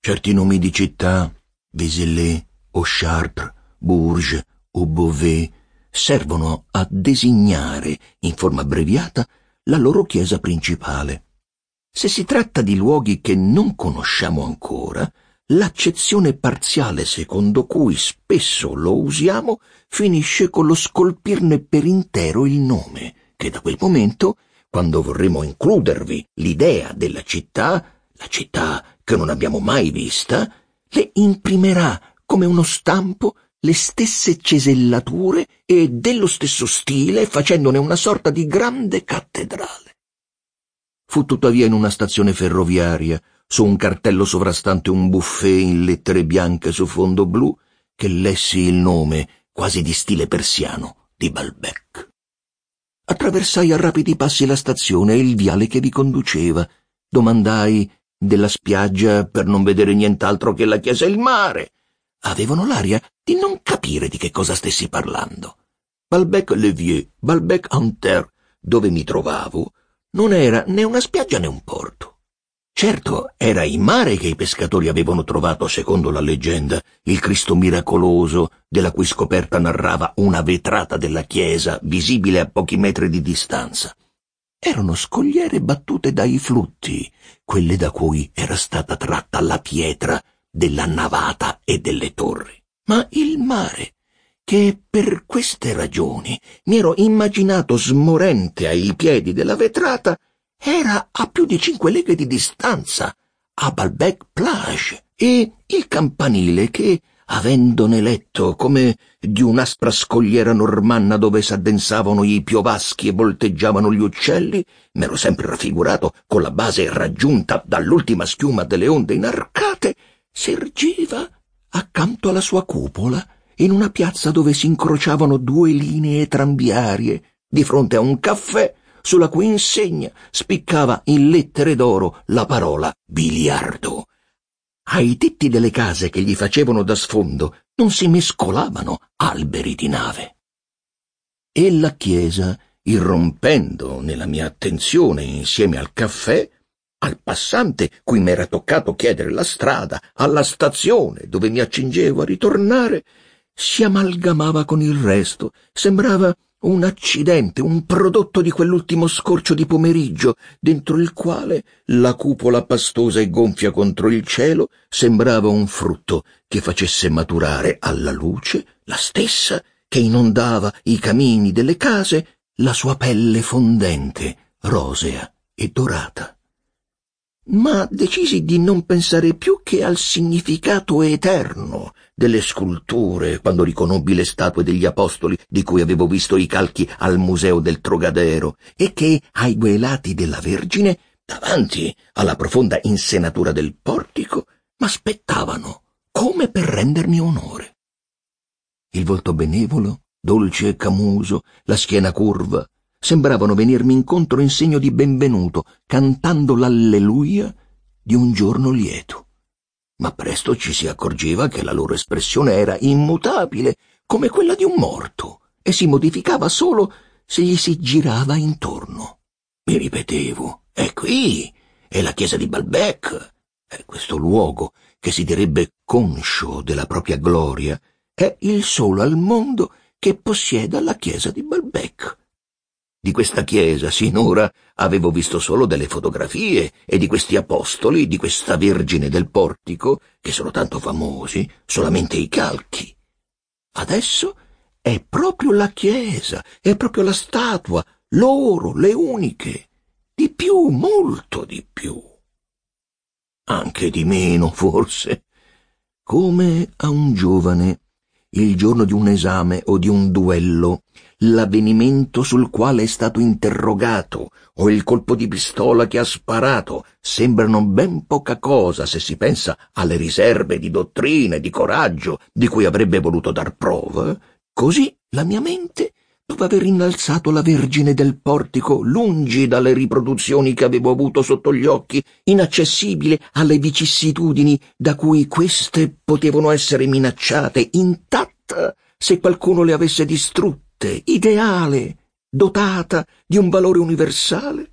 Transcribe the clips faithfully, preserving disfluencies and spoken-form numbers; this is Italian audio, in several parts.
Certi nomi di città, Vézelay o Chartres, Bourges o Beauvais, servono a designare, in forma abbreviata, la loro chiesa principale. Se si tratta di luoghi che non conosciamo ancora, l'accezione parziale secondo cui spesso lo usiamo finisce con lo scolpirne per intero il nome, che da quel momento, quando vorremmo includervi l'idea della città, la città che non abbiamo mai vista, le imprimerà come uno stampo le stesse cesellature e dello stesso stile, facendone una sorta di grande cattedrale. Fu tuttavia in una stazione ferroviaria, su un cartello sovrastante un buffet in lettere bianche su fondo blu, che lessi il nome, quasi di stile persiano, di Balbec. Attraversai a rapidi passi la stazione e il viale che vi conduceva. Domandai della spiaggia per non vedere nient'altro che la chiesa e il mare. Avevano l'aria di non capire di che cosa stessi parlando. Balbec-le-Vieux, Balbec-en-Terre, dove mi trovavo, non era né una spiaggia né un porto. Certo, era in mare che i pescatori avevano trovato, secondo la leggenda, il Cristo miracoloso, della cui scoperta narrava una vetrata della chiesa, visibile a pochi metri di distanza. Erano scogliere battute dai flutti, quelle da cui era stata tratta la pietra della navata e delle torri. Ma il mare, che per queste ragioni mi ero immaginato smorente ai piedi della vetrata, era a più di cinque leghe di distanza, a Balbec-Plage, e il campanile che, avendone letto come di un'aspra scogliera normanna dove s'addensavano i piovaschi e volteggiavano gli uccelli, m'ero sempre raffigurato con la base raggiunta dall'ultima schiuma delle onde inarcate, s'ergiva accanto alla sua cupola in una piazza dove si incrociavano due linee tranviarie, di fronte a un caffè sulla cui insegna spiccava in lettere d'oro la parola biliardo. Ai tetti delle case che gli facevano da sfondo non si mescolavano alberi di nave. E la chiesa, irrompendo nella mia attenzione insieme al caffè, al passante cui m'era toccato chiedere la strada, alla stazione dove mi accingevo a ritornare, si amalgamava con il resto, sembrava un accidente, un prodotto di quell'ultimo scorcio di pomeriggio, dentro il quale la cupola pastosa e gonfia contro il cielo sembrava un frutto che facesse maturare alla luce, la stessa che inondava i camini delle case, la sua pelle fondente, rosea e dorata. Ma decisi di non pensare più che al significato eterno delle sculture quando riconobbi le statue degli apostoli di cui avevo visto i calchi al museo del Trogadero e che ai due lati della Vergine, davanti alla profonda insenatura del portico, m'aspettavano come per rendermi onore. Il volto benevolo, dolce e camuso, la schiena curva, sembravano venirmi incontro in segno di benvenuto, cantando l'alleluia di un giorno lieto. Ma presto ci si accorgeva che la loro espressione era immutabile, come quella di un morto, e si modificava solo se gli si girava intorno. Mi ripetevo, è qui, è la chiesa di Balbec, è questo luogo che si direbbe conscio della propria gloria, è il solo al mondo che possieda la chiesa di Balbec. Di questa chiesa sinora avevo visto solo delle fotografie e di questi apostoli, di questa Vergine del Portico, che sono tanto famosi, solamente i calchi. Adesso è proprio la chiesa, è proprio la statua, loro, le uniche, di più, molto di più. Anche di meno, forse. Come a un giovane, il giorno di un esame o di un duello, l'avvenimento sul quale è stato interrogato o il colpo di pistola che ha sparato sembrano ben poca cosa se si pensa alle riserve di dottrina e di coraggio di cui avrebbe voluto dar prova, così la mia mente, dopo aver innalzato la Vergine del Portico lungi dalle riproduzioni che avevo avuto sotto gli occhi, inaccessibile alle vicissitudini da cui queste potevano essere minacciate, intatta se qualcuno le avesse distrutte, ideale, dotata di un valore universale,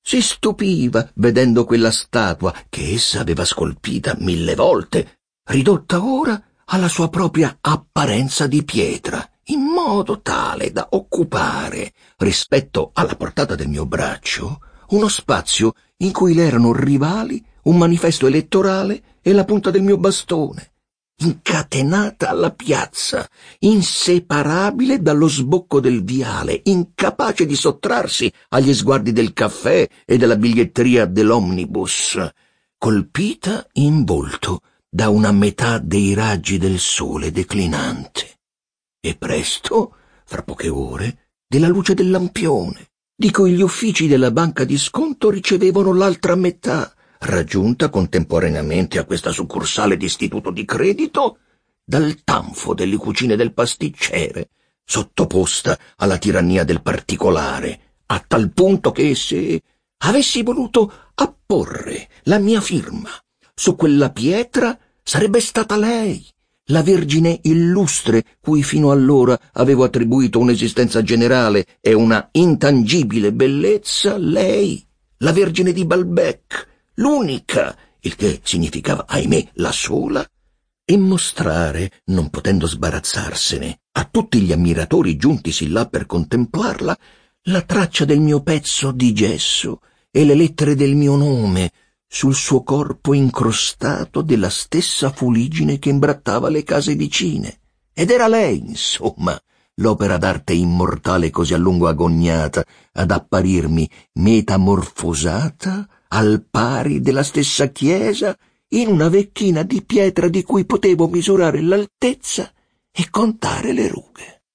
Si stupiva vedendo quella statua che essa aveva scolpita mille volte, ridotta ora alla sua propria apparenza di pietra, in modo tale da occupare, rispetto alla portata del mio braccio, uno spazio in cui le erano rivali un manifesto elettorale e la punta del mio bastone, incatenata alla piazza, inseparabile dallo sbocco del viale, incapace di sottrarsi agli sguardi del caffè e della biglietteria dell'omnibus, colpita in volto da una metà dei raggi del sole declinante, e presto, fra poche ore, della luce del lampione, di cui gli uffici della banca di sconto ricevevano l'altra metà, raggiunta contemporaneamente a questa succursale d'istituto di credito dal tanfo delle cucine del pasticcere, sottoposta alla tirannia del particolare, a tal punto che se avessi voluto apporre la mia firma su quella pietra sarebbe stata lei, la Vergine illustre cui fino allora avevo attribuito un'esistenza generale e una intangibile bellezza, lei, la Vergine di Balbec, l'unica, il che significava, ahimè, la sola, e mostrare, non potendo sbarazzarsene, a tutti gli ammiratori giuntisi là per contemplarla, la traccia del mio pezzo di gesso e le lettere del mio nome sul suo corpo incrostato della stessa fuliggine che imbrattava le case vicine. Ed era lei, insomma, l'opera d'arte immortale così a lungo agognata ad apparirmi metamorfosata al pari della stessa chiesa in una vecchina di pietra di cui potevo misurare l'altezza e contare le rughe.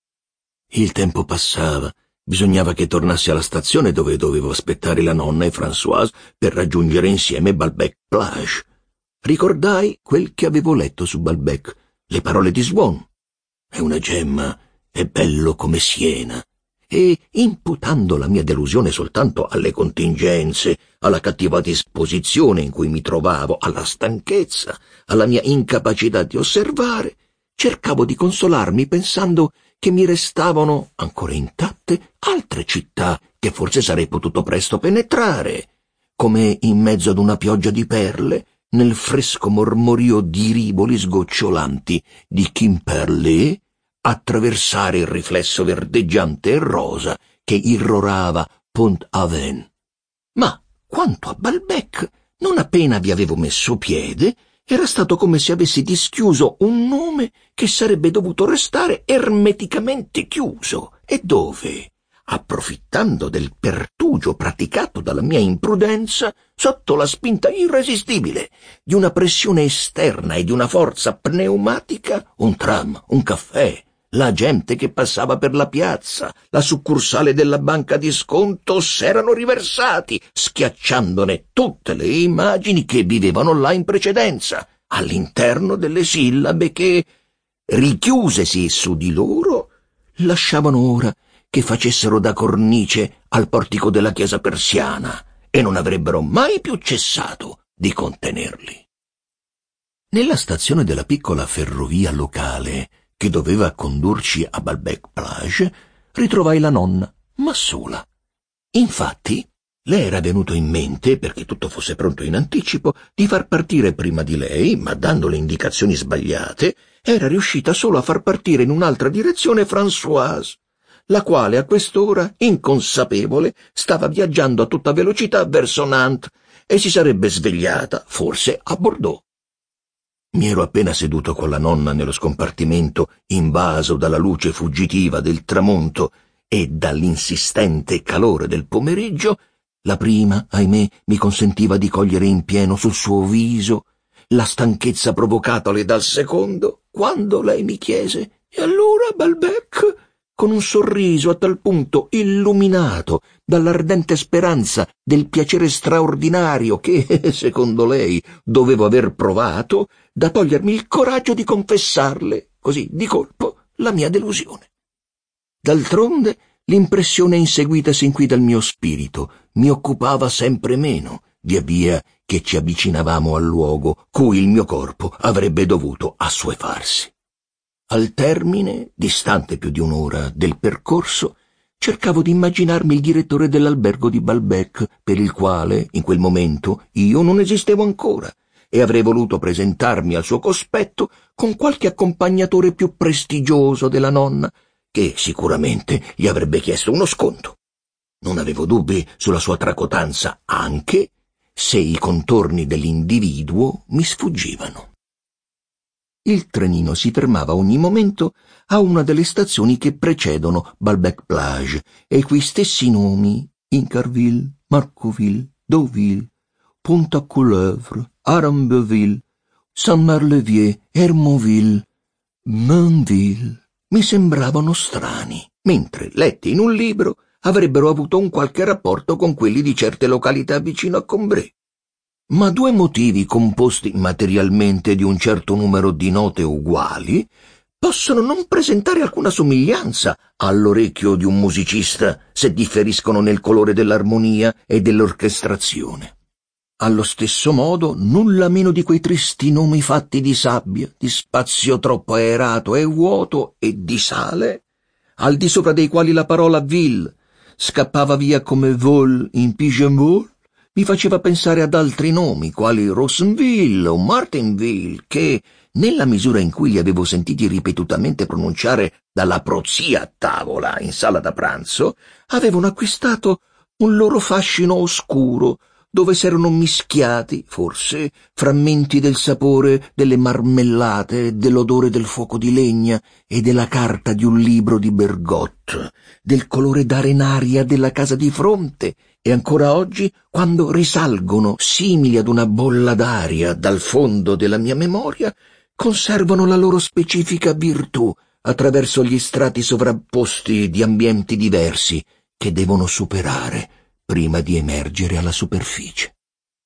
Il tempo passava. Bisognava che tornassi alla stazione dove dovevo aspettare la nonna e Françoise per raggiungere insieme Balbec-Plage. Ricordai quel che avevo letto su Balbec, le parole di Swann. È una gemma, è bello come Siena. E, imputando la mia delusione soltanto alle contingenze, alla cattiva disposizione in cui mi trovavo, alla stanchezza, alla mia incapacità di osservare, cercavo di consolarmi pensando che mi restavano, ancora intatte, altre città che forse sarei potuto presto penetrare, come in mezzo ad una pioggia di perle, nel fresco mormorio di rivoli sgocciolanti di Quimperlé, attraversare il riflesso verdeggiante e rosa che irrorava Pont-Aven. Ma quanto a Balbec, non appena vi avevo messo piede, era stato come se avessi dischiuso un nome che sarebbe dovuto restare ermeticamente chiuso. E dove, approfittando del pertugio praticato dalla mia imprudenza, sotto la spinta irresistibile di una pressione esterna e di una forza pneumatica, un tram, un caffè, la gente che passava per la piazza, la succursale della banca di sconto s'erano riversati, schiacciandone tutte le immagini che vivevano là in precedenza, all'interno delle sillabe che, richiusesi su di loro, lasciavano ora che facessero da cornice al portico della chiesa persiana e non avrebbero mai più cessato di contenerli. Nella stazione della piccola ferrovia locale che doveva condurci a Balbec-Plage, ritrovai la nonna, ma sola. Infatti, le era venuto in mente, perché tutto fosse pronto in anticipo, di far partire prima di lei, ma dando le indicazioni sbagliate, era riuscita solo a far partire in un'altra direzione Françoise, la quale a quest'ora, inconsapevole, stava viaggiando a tutta velocità verso Nantes e si sarebbe svegliata, forse, a Bordeaux. Mi ero appena seduto con la nonna nello scompartimento invaso dalla luce fuggitiva del tramonto e dall'insistente calore del pomeriggio. La prima, ahimè, mi consentiva di cogliere in pieno sul suo viso la stanchezza provocatale dal secondo, quando lei mi chiese: «E allora, Balbec?» con un sorriso a tal punto illuminato dall'ardente speranza del piacere straordinario che, secondo lei, dovevo aver provato, da togliermi il coraggio di confessarle, così, di colpo, la mia delusione. D'altronde, l'impressione inseguita sin qui dal mio spirito mi occupava sempre meno, via via che ci avvicinavamo al luogo cui il mio corpo avrebbe dovuto assuefarsi. Al termine, distante più di un'ora del percorso, cercavo di immaginarmi il direttore dell'albergo di Balbec, per il quale, in quel momento, io non esistevo ancora, e avrei voluto presentarmi al suo cospetto con qualche accompagnatore più prestigioso della nonna, che sicuramente gli avrebbe chiesto uno sconto. Non avevo dubbi sulla sua tracotanza, anche se i contorni dell'individuo mi sfuggivano. Il trenino si fermava ogni momento a una delle stazioni che precedono Balbec-Plage, e quei stessi nomi, Incarville, Marcouville, Deauville, Pont-à-Couleuvre, Arambeville, Saint-Marlevier, Hermonville, Mainville, mi sembravano strani, mentre, letti in un libro, avrebbero avuto un qualche rapporto con quelli di certe località vicino a Combray. Ma due motivi composti materialmente di un certo numero di note uguali possono non presentare alcuna somiglianza all'orecchio di un musicista se differiscono nel colore dell'armonia e dell'orchestrazione. Allo stesso modo, nulla meno di quei tristi nomi fatti di sabbia, di spazio troppo aerato e vuoto e di sale, al di sopra dei quali la parola ville scappava via come vol in pigeon, mi faceva pensare ad altri nomi, quali Rossonville o Martinville, che, nella misura in cui li avevo sentiti ripetutamente pronunciare dalla prozia a tavola in sala da pranzo, avevano acquistato un loro fascino oscuro, dove s'erano mischiati, forse, frammenti del sapore delle marmellate, dell'odore del fuoco di legna e della carta di un libro di Bergotte, del colore d'arenaria della casa di fronte, e ancora oggi, quando risalgono, simili ad una bolla d'aria, dal fondo della mia memoria, conservano la loro specifica virtù attraverso gli strati sovrapposti di ambienti diversi che devono superare prima di emergere alla superficie.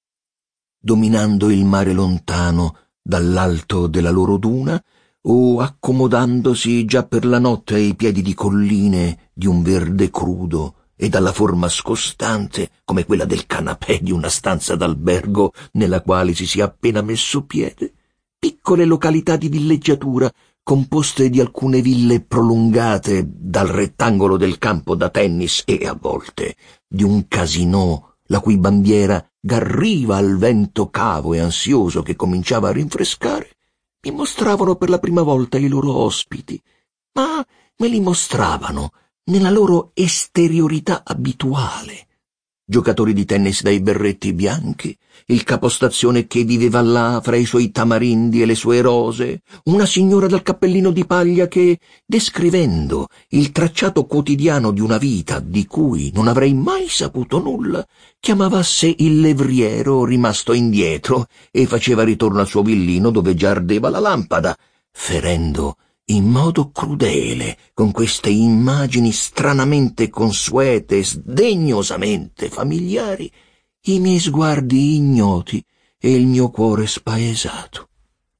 Dominando il mare lontano dall'alto della loro duna, o accomodandosi già per la notte ai piedi di colline di un verde crudo e dalla forma scostante come quella del canapè di una stanza d'albergo nella quale si sia appena messo piede, piccole località di villeggiatura composte di alcune ville prolungate dal rettangolo del campo da tennis e, a volte, di un casinò la cui bandiera garriva al vento cavo e ansioso che cominciava a rinfrescare, mi mostravano per la prima volta i loro ospiti, ma me li mostravano nella loro esteriorità abituale. Giocatori di tennis dai berretti bianchi, il capostazione che viveva là fra i suoi tamarindi e le sue rose, una signora dal cappellino di paglia che, descrivendo il tracciato quotidiano di una vita di cui non avrei mai saputo nulla, chiamava a sé il levriero rimasto indietro e faceva ritorno al suo villino dove già ardeva la lampada, ferendo in modo crudele, con queste immagini stranamente consuete e sdegnosamente familiari, i miei sguardi ignoti e il mio cuore spaesato.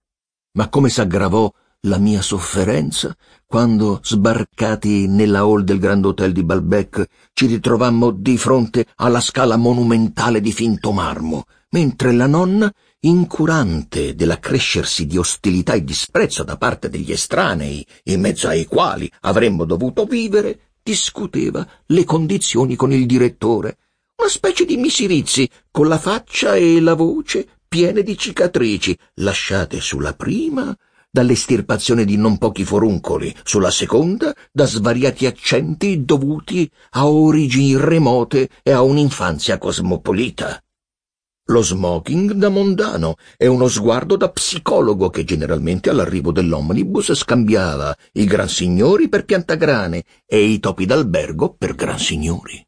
Ma come s'aggravò la mia sofferenza quando, sbarcati nella hall del Grand Hotel di Balbec, ci ritrovammo di fronte alla scala monumentale di finto marmo, mentre la nonna, incurante dell'accrescersi di ostilità e disprezzo da parte degli estranei in mezzo ai quali avremmo dovuto vivere, discuteva le condizioni con il direttore, una specie di misirizzi con la faccia e la voce piene di cicatrici, lasciate sulla prima dall'estirpazione di non pochi foruncoli, sulla seconda da svariati accenti dovuti a origini remote e a un'infanzia cosmopolita. Lo smoking da mondano e uno sguardo da psicologo che generalmente all'arrivo dell'omnibus scambiava i gran signori per piantagrane e i topi d'albergo per gran signori.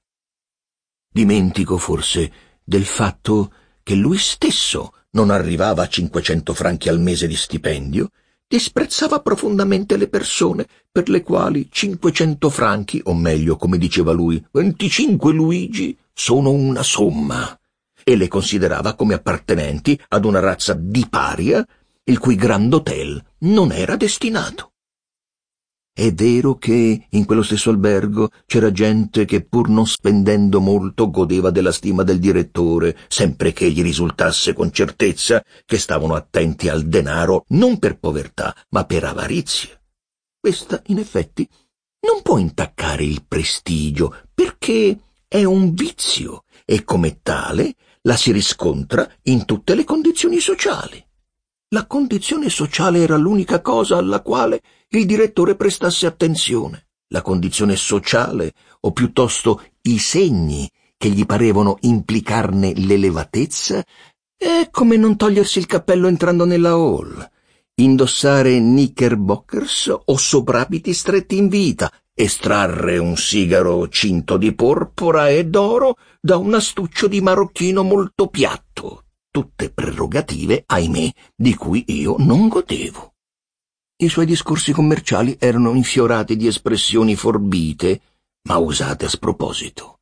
Dimentico forse del fatto che lui stesso non arrivava a cinquecento franchi al mese di stipendio, disprezzava profondamente le persone per le quali cinquecento franchi, o meglio, come diceva lui, venticinque Luigi, sono una somma, e le considerava come appartenenti ad una razza di paria il cui Grand Hotel non era destinato. È vero che in quello stesso albergo c'era gente che, pur non spendendo molto, godeva della stima del direttore, sempre che gli risultasse con certezza che stavano attenti al denaro non per povertà, ma per avarizia. Questa, in effetti, non può intaccare il prestigio, perché è un vizio e come tale la si riscontra in tutte le condizioni sociali. La condizione sociale era l'unica cosa alla quale il direttore prestasse attenzione. La condizione sociale, o piuttosto i segni che gli parevano implicarne l'elevatezza, è come non togliersi il cappello entrando nella hall, indossare knickerbockers o soprabiti stretti in vita, estrarre un sigaro cinto di porpora e d'oro da un astuccio di marocchino molto piatto, tutte prerogative, ahimè, di cui io non godevo. I suoi discorsi commerciali erano infiorati di espressioni forbite, ma usate a sproposito.